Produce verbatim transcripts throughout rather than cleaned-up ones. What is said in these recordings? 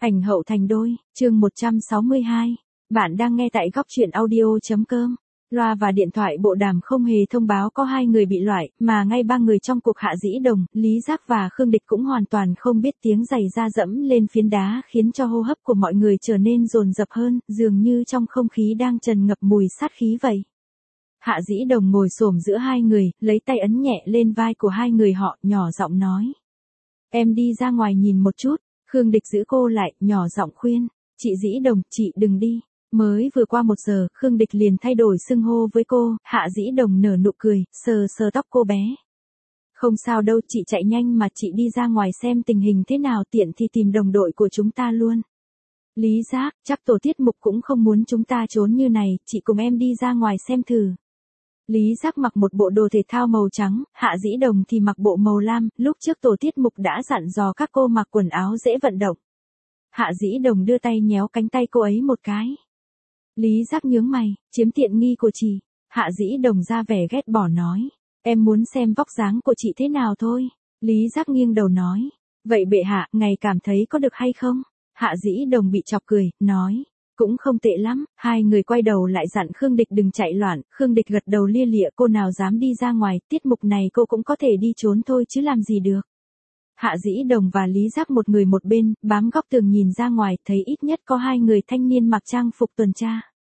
Ảnh hậu thành đôi, chương một trăm sáu mươi hai. Bạn đang nghe tại góc truyện audio.com. Loa và điện thoại bộ đàm không hề thông báo có hai người bị loại, mà ngay ba người trong cuộc Hạ Dĩ Đồng, Lý Giác và Khương Địch cũng hoàn toàn không biết tiếng giày da dẫm lên phiến đá khiến cho hô hấp của mọi người trở nên dồn dập hơn, dường như trong không khí đang tràn ngập mùi sát khí vậy. Hạ Dĩ Đồng ngồi xổm giữa hai người, lấy tay ấn nhẹ lên vai của hai người họ, nhỏ giọng nói. Em đi ra ngoài nhìn một chút. Khương Địch giữ cô lại, nhỏ giọng khuyên. Chị Dĩ Đồng, chị đừng đi. Mới vừa qua một giờ, Khương Địch liền thay đổi xưng hô với cô. Hạ Dĩ Đồng nở nụ cười, sờ sờ tóc cô bé. Không sao đâu, chị chạy nhanh mà, chị đi ra ngoài xem tình hình thế nào, tiện thì tìm đồng đội của chúng ta luôn. Lý Giác, chắc tổ tiết mục cũng không muốn chúng ta trốn như này, chị cùng em đi ra ngoài xem thử. Lý Giác mặc một bộ đồ thể thao màu trắng, Hạ Dĩ Đồng thì mặc bộ màu lam, lúc trước tổ tiết mục đã dặn dò các cô mặc quần áo dễ vận động. Hạ Dĩ Đồng đưa tay nhéo cánh tay cô ấy một cái. Lý Giác nhướng mày, chiếm tiện nghi của chị. Hạ Dĩ Đồng ra vẻ ghét bỏ nói, em muốn xem vóc dáng của chị thế nào thôi. Lý Giác nghiêng đầu nói, vậy bệ hạ, ngài cảm thấy có được hay không? Hạ Dĩ Đồng bị chọc cười, nói. Cũng không tệ lắm. Hai người quay đầu lại dặn Khương Địch đừng chạy loạn. Khương Địch gật đầu lia lịa, cô nào dám đi ra ngoài, tiết mục này cô cũng có thể đi trốn thôi chứ làm gì được. Hạ Dĩ Đồng và Lý Giác một người một bên, bám góc tường nhìn ra ngoài, thấy ít nhất có hai người thanh niên mặc trang phục tuần tra.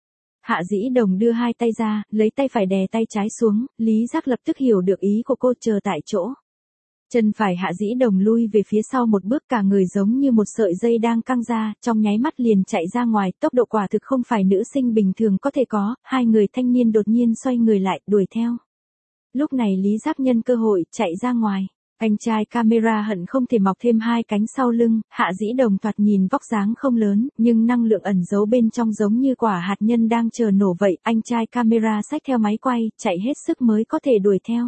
Hạ Dĩ Đồng đưa hai tay ra, lấy tay phải đè tay trái xuống, Lý Giác lập tức hiểu được ý của cô, chờ tại chỗ. Chân phải Hạ Dĩ Đồng lui về phía sau một bước, cả người giống như một sợi dây đang căng ra, trong nháy mắt liền chạy ra ngoài, tốc độ quả thực không phải nữ sinh bình thường có thể có. Hai người thanh niên đột nhiên xoay người lại, đuổi theo. Lúc này Lý Giác nhân cơ hội, chạy ra ngoài. Anh trai camera hận không thể mọc thêm hai cánh sau lưng. Hạ Dĩ Đồng thoạt nhìn vóc dáng không lớn, nhưng năng lượng ẩn giấu bên trong giống như quả hạt nhân đang chờ nổ vậy. Anh trai camera xách theo máy quay, chạy hết sức mới có thể đuổi theo.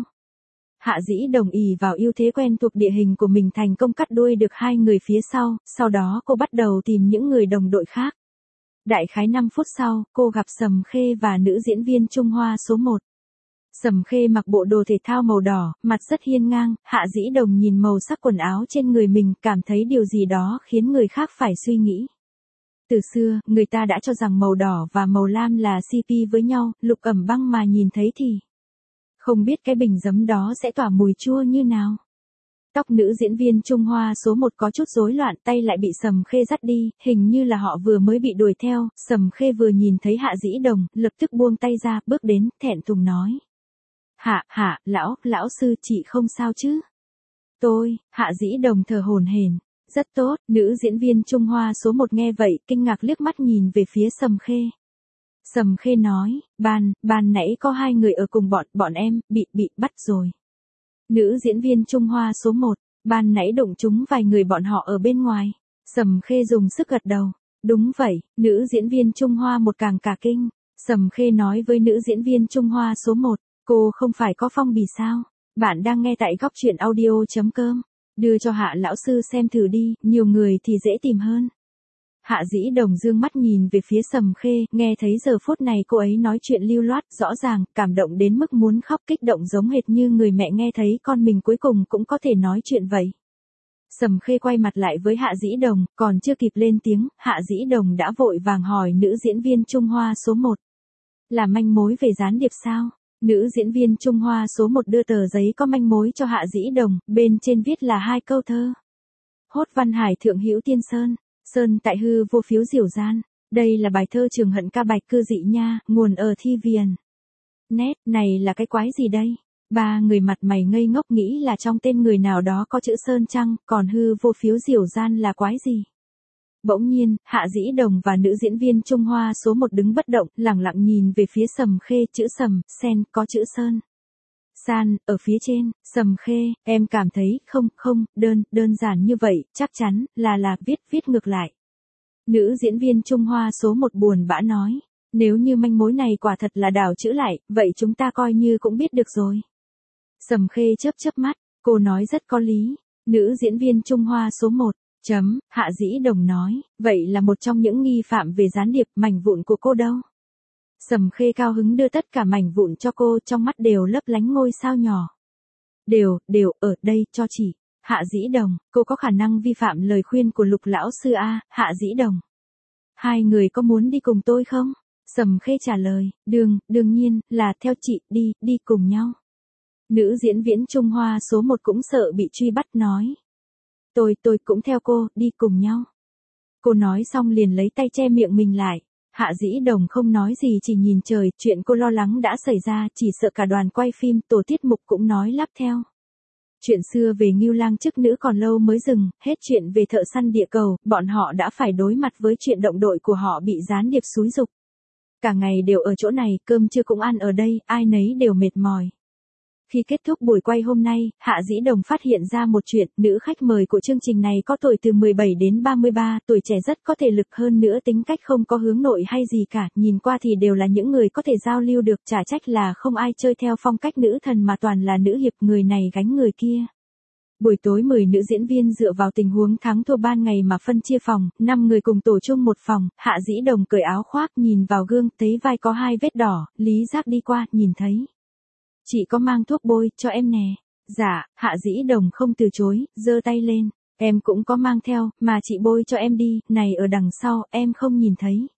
Hạ Dĩ Đồng ỷ vào ưu thế quen thuộc địa hình của mình thành công cắt đuôi được hai người phía sau, sau đó cô bắt đầu tìm những người đồng đội khác. Đại khái năm phút sau, cô gặp Sầm Khê và nữ diễn viên Trung Hoa số một. Sầm Khê mặc bộ đồ thể thao màu đỏ, mặt rất hiên ngang. Hạ Dĩ Đồng nhìn màu sắc quần áo trên người mình, cảm thấy điều gì đó khiến người khác phải suy nghĩ. Từ xưa, người ta đã cho rằng màu đỏ và màu lam là xê pê với nhau, Lục Ẩm Băng mà nhìn thấy thì không biết cái bình giấm đó sẽ tỏa mùi chua như nào. Tóc nữ diễn viên Trung Hoa số một có chút rối loạn, tay lại bị Sầm Khê dắt đi, hình như là họ vừa mới bị đuổi theo. Sầm Khê vừa nhìn thấy Hạ Dĩ Đồng, lập tức buông tay ra, bước đến, thẹn thùng nói. Hạ, hạ, lão, lão sư, chị không sao chứ? Tôi, Hạ Dĩ Đồng thở hổn hển. Rất tốt. Nữ diễn viên Trung Hoa số một nghe vậy, kinh ngạc liếc mắt nhìn về phía Sầm Khê. Sầm Khê nói, ban, ban nãy có hai người ở cùng bọn, bọn em, bị, bị, bắt rồi. Nữ diễn viên Trung Hoa số một, ban nãy đụng chúng vài người bọn họ ở bên ngoài. Sầm Khê dùng sức gật đầu. Đúng vậy. Nữ diễn viên Trung Hoa một càng cả kinh. Sầm Khê nói với nữ diễn viên Trung Hoa số một, cô không phải có phong bì sao? Bạn đang nghe tại góc truyện audio.com. Đưa cho Hạ lão sư xem thử đi, nhiều người thì dễ tìm hơn. Hạ Dĩ Đồng dương mắt nhìn về phía Sầm Khê, nghe thấy giờ phút này cô ấy nói chuyện lưu loát, rõ ràng, cảm động đến mức muốn khóc, kích động giống hệt như người mẹ nghe thấy con mình cuối cùng cũng có thể nói chuyện vậy. Sầm Khê quay mặt lại với Hạ Dĩ Đồng, còn chưa kịp lên tiếng, Hạ Dĩ Đồng đã vội vàng hỏi nữ diễn viên Trung Hoa số một. Là manh mối về gián điệp sao? Nữ diễn viên Trung Hoa số một đưa tờ giấy có manh mối cho Hạ Dĩ Đồng, bên trên viết là hai câu thơ. Hốt văn hải thượng hữu tiên sơn. Sơn tại hư vô phiếu diểu gian. Đây là bài thơ Trường Hận ca bạch cư dị nha, nguồn ở thi viền. Nét, này là cái quái gì đây? Ba người mặt mày ngây ngốc nghĩ là trong tên người nào đó có chữ Sơn chăng, còn hư vô phiếu diểu gian là quái gì? Bỗng nhiên, Hạ Dĩ Đồng và nữ diễn viên Trung Hoa số một đứng bất động, lẳng lặng nhìn về phía Sầm Khê, chữ Sầm, sen, có chữ Sơn. San, ở phía trên. Sầm Khê, em cảm thấy, không, không, đơn, đơn giản như vậy, chắc chắn, là là, viết, viết ngược lại. Nữ diễn viên Trung Hoa số một buồn bã nói, nếu như manh mối này quả thật là đảo chữ lại, vậy chúng ta coi như cũng biết được rồi. Sầm Khê chớp chớp mắt, cô nói rất có lý. Nữ diễn viên Trung Hoa số một, chấm, Hạ Dĩ Đồng nói, vậy là một trong những nghi phạm về gián điệp, mảnh vụn của cô đâu? Sầm Khê cao hứng đưa tất cả mảnh vụn cho cô, trong mắt đều lấp lánh ngôi sao nhỏ. Đều, đều, ở đây, cho chị. Hạ Dĩ Đồng, cô có khả năng vi phạm lời khuyên của Lục lão sư a, Hạ Dĩ Đồng. Hai người có muốn đi cùng tôi không? Sầm Khê trả lời, đương, đương nhiên, là theo chị, đi, đi cùng nhau. Nữ diễn viên Trung Hoa số một cũng sợ bị truy bắt nói. Tôi, tôi cũng theo cô, đi cùng nhau. Cô nói xong liền lấy tay che miệng mình lại. Hạ Dĩ Đồng không nói gì chỉ nhìn trời, chuyện cô lo lắng đã xảy ra, chỉ sợ cả đoàn quay phim, tổ tiết mục cũng nói lắp theo. Chuyện xưa về Ngưu Lang chức nữ còn lâu mới dừng, hết chuyện về thợ săn địa cầu, bọn họ đã phải đối mặt với chuyện động đội của họ bị gián điệp xúi giục. Cả ngày đều ở chỗ này, cơm trưa cũng ăn ở đây, ai nấy đều mệt mỏi. Khi kết thúc buổi quay hôm nay, Hạ Dĩ Đồng phát hiện ra một chuyện, nữ khách mời của chương trình này có tuổi từ mười bảy đến ba mươi ba, tuổi trẻ rất có thể lực hơn nữa, tính cách không có hướng nội hay gì cả, nhìn qua thì đều là những người có thể giao lưu được, chả trách là không ai chơi theo phong cách nữ thần mà toàn là nữ hiệp, người này gánh người kia. Buổi tối mười nữ diễn viên dựa vào tình huống thắng thua ban ngày mà phân chia phòng, năm người cùng tổ chung một phòng, Hạ Dĩ Đồng cởi áo khoác nhìn vào gương, thấy vai có hai vết đỏ, Lý Giác đi qua, nhìn thấy. Chị có mang thuốc bôi, cho em nè. Dạ, Hạ Dĩ Đồng không từ chối, giơ tay lên. Em cũng có mang theo, mà chị bôi cho em đi, này ở đằng sau, em không nhìn thấy.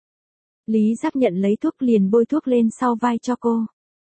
Lý Giác nhận lấy thuốc liền bôi thuốc lên sau vai cho cô.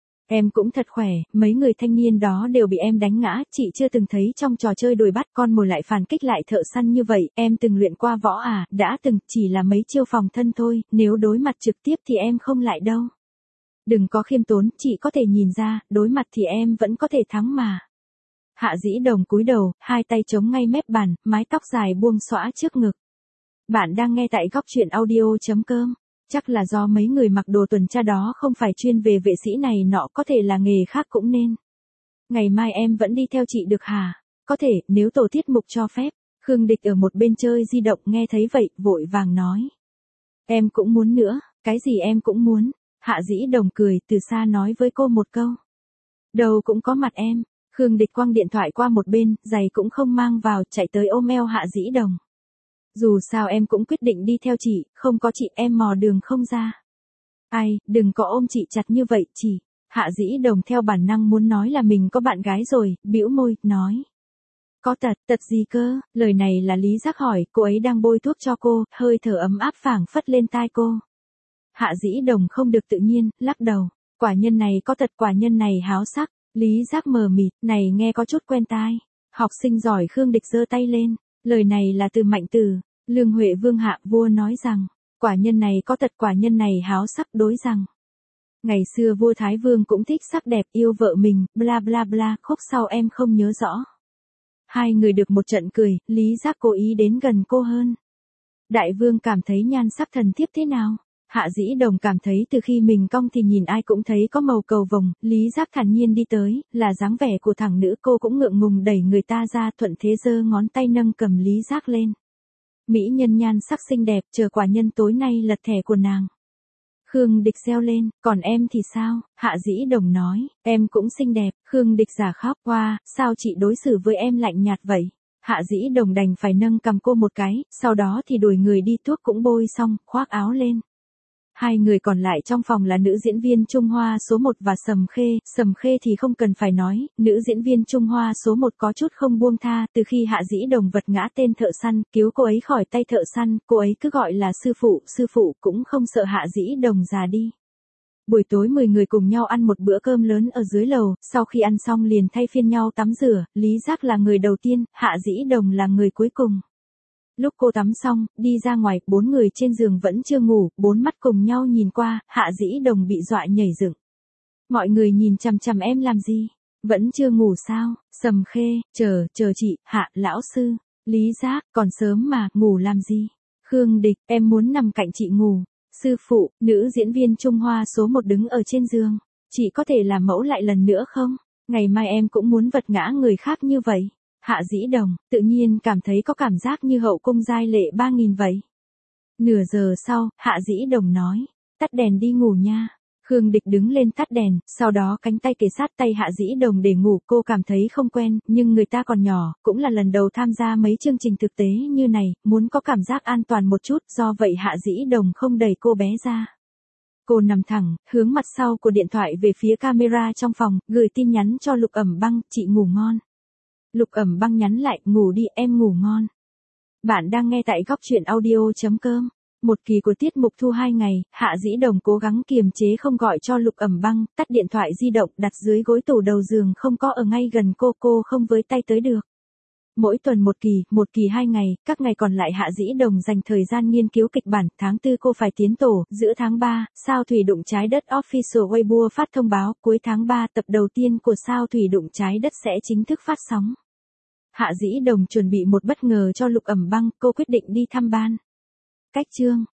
Em cũng thật khỏe, mấy người thanh niên đó đều bị em đánh ngã, chị chưa từng thấy trong trò chơi đuổi bắt con mồi lại phản kích lại thợ săn như vậy, em từng luyện qua võ à, đã từng, chỉ là mấy chiêu phòng thân thôi, nếu đối mặt trực tiếp thì em không lại đâu. Đừng có khiêm tốn, chị có thể nhìn ra, đối mặt thì em vẫn có thể thắng mà. Hạ Dĩ Đồng cúi đầu, hai tay chống ngay mép bàn, mái tóc dài buông xõa trước ngực. Bạn đang nghe tại góc truyện audio chấm com. Chắc là do mấy người mặc đồ tuần tra đó không phải chuyên về vệ sĩ này nọ, có thể là nghề khác cũng nên. Ngày mai em vẫn đi theo chị được hả? Có thể, nếu tổ tiết mục cho phép. Khương Địch ở một bên chơi di động nghe thấy vậy, vội vàng nói. Em cũng muốn nữa, cái gì em cũng muốn. Hạ Dĩ Đồng cười, từ xa nói với cô một câu. Đâu cũng có mặt em. Khương Địch quăng điện thoại qua một bên, giày cũng không mang vào, chạy tới ôm eo Hạ Dĩ Đồng. Dù sao em cũng quyết định đi theo chị, không có chị em mò đường không ra. Ai, đừng có ôm chị chặt như vậy, chị. Hạ Dĩ Đồng theo bản năng muốn nói là mình có bạn gái rồi, bĩu môi, nói. Có tật, tật gì cơ? Lời này là Lý Giác hỏi, cô ấy đang bôi thuốc cho cô, hơi thở ấm áp phảng phất lên tai cô. Hạ Dĩ Đồng không được tự nhiên, lắc đầu. Quả nhân này có tật, quả nhân này háo sắc. Lý Giác mờ mịt, này nghe có chút quen tai. Học sinh giỏi Khương Địch giơ tay lên. Lời này là từ Mạnh Tử. Lương Huệ Vương hạ vua nói rằng, quả nhân này có tật, quả nhân này háo sắc, đối rằng. Ngày xưa vua Thái Vương cũng thích sắc đẹp, yêu vợ mình, bla bla bla, khúc sau em không nhớ rõ. Hai người được một trận cười, Lý Giác cố ý đến gần cô hơn. Đại vương cảm thấy nhan sắc thần thiếp thế nào? Hạ Dĩ Đồng cảm thấy từ khi mình cong thì nhìn ai cũng thấy có màu cầu vồng, Lý Giác thản nhiên đi tới, là dáng vẻ của thằng nữ, cô cũng ngượng ngùng đẩy người ta ra, thuận thế giơ ngón tay nâng cầm Lý Giác lên. Mỹ nhân nhan sắc xinh đẹp, chờ quả nhân tối nay lật thẻ của nàng. Khương Địch reo lên, còn em thì sao? Hạ Dĩ Đồng nói, em cũng xinh đẹp. Khương Địch giả khóc, hoa, sao chị đối xử với em lạnh nhạt vậy? Hạ Dĩ Đồng đành phải nâng cầm cô một cái, sau đó thì đuổi người đi, thuốc cũng bôi xong, khoác áo lên. Hai người còn lại trong phòng là nữ diễn viên Trung Hoa số một và Sầm Khê, Sầm Khê thì không cần phải nói, nữ diễn viên Trung Hoa số một có chút không buông tha, từ khi Hạ Dĩ Đồng vật ngã tên thợ săn, cứu cô ấy khỏi tay thợ săn, cô ấy cứ gọi là sư phụ, sư phụ cũng không sợ Hạ Dĩ Đồng già đi. Buổi tối mười người cùng nhau ăn một bữa cơm lớn ở dưới lầu, sau khi ăn xong liền thay phiên nhau tắm rửa, Lý Giác là người đầu tiên, Hạ Dĩ Đồng là người cuối cùng. Lúc cô tắm xong, đi ra ngoài, bốn người trên giường vẫn chưa ngủ, bốn mắt cùng nhau nhìn qua, Hạ Dĩ Đồng bị dọa nhảy dựng. Mọi người nhìn chằm chằm em làm gì? Vẫn chưa ngủ sao? Sầm Khê, chờ, chờ chị, Hạ, lão sư. Lý Giác, còn sớm mà, ngủ làm gì? Khương Địch, em muốn nằm cạnh chị ngủ. Sư phụ, nữ diễn viên Trung Hoa số một đứng ở trên giường. Chị có thể làm mẫu lại lần nữa không? Ngày mai em cũng muốn vật ngã người khác như vậy. Hạ Dĩ Đồng, tự nhiên cảm thấy có cảm giác như hậu cung giai lệ ba nghìn vậy. Nửa giờ sau, Hạ Dĩ Đồng nói, tắt đèn đi ngủ nha. Khương Địch đứng lên tắt đèn, sau đó cánh tay kề sát tay Hạ Dĩ Đồng để ngủ, cô cảm thấy không quen, nhưng người ta còn nhỏ, cũng là lần đầu tham gia mấy chương trình thực tế như này, muốn có cảm giác an toàn một chút, do vậy Hạ Dĩ Đồng không đẩy cô bé ra. Cô nằm thẳng, hướng mặt sau của điện thoại về phía camera trong phòng, gửi tin nhắn cho Lục Ẩm Băng, chị ngủ ngon. Lục Ẩm Băng nhắn lại, ngủ đi em ngủ ngon. Bạn đang nghe tại góc chuyện audio.com. Một kỳ của tiết mục thu hai ngày, Hạ Dĩ Đồng cố gắng kiềm chế không gọi cho Lục Ẩm Băng, tắt điện thoại di động đặt dưới gối tủ đầu giường không có ở ngay gần cô cô không với tay tới được. Mỗi tuần một kỳ, một kỳ hai ngày, các ngày còn lại Hạ Dĩ Đồng dành thời gian nghiên cứu kịch bản, tháng tư cô phải tiến tổ, giữa tháng ba, Sao Thủy Đụng Trái Đất Official Weibo phát thông báo, cuối tháng ba tập đầu tiên của Sao Thủy Đụng Trái Đất sẽ chính thức phát sóng. Hạ Dĩ Đồng chuẩn bị một bất ngờ cho Lục Ẩm Băng, cô quyết định đi thăm ban. Cách chương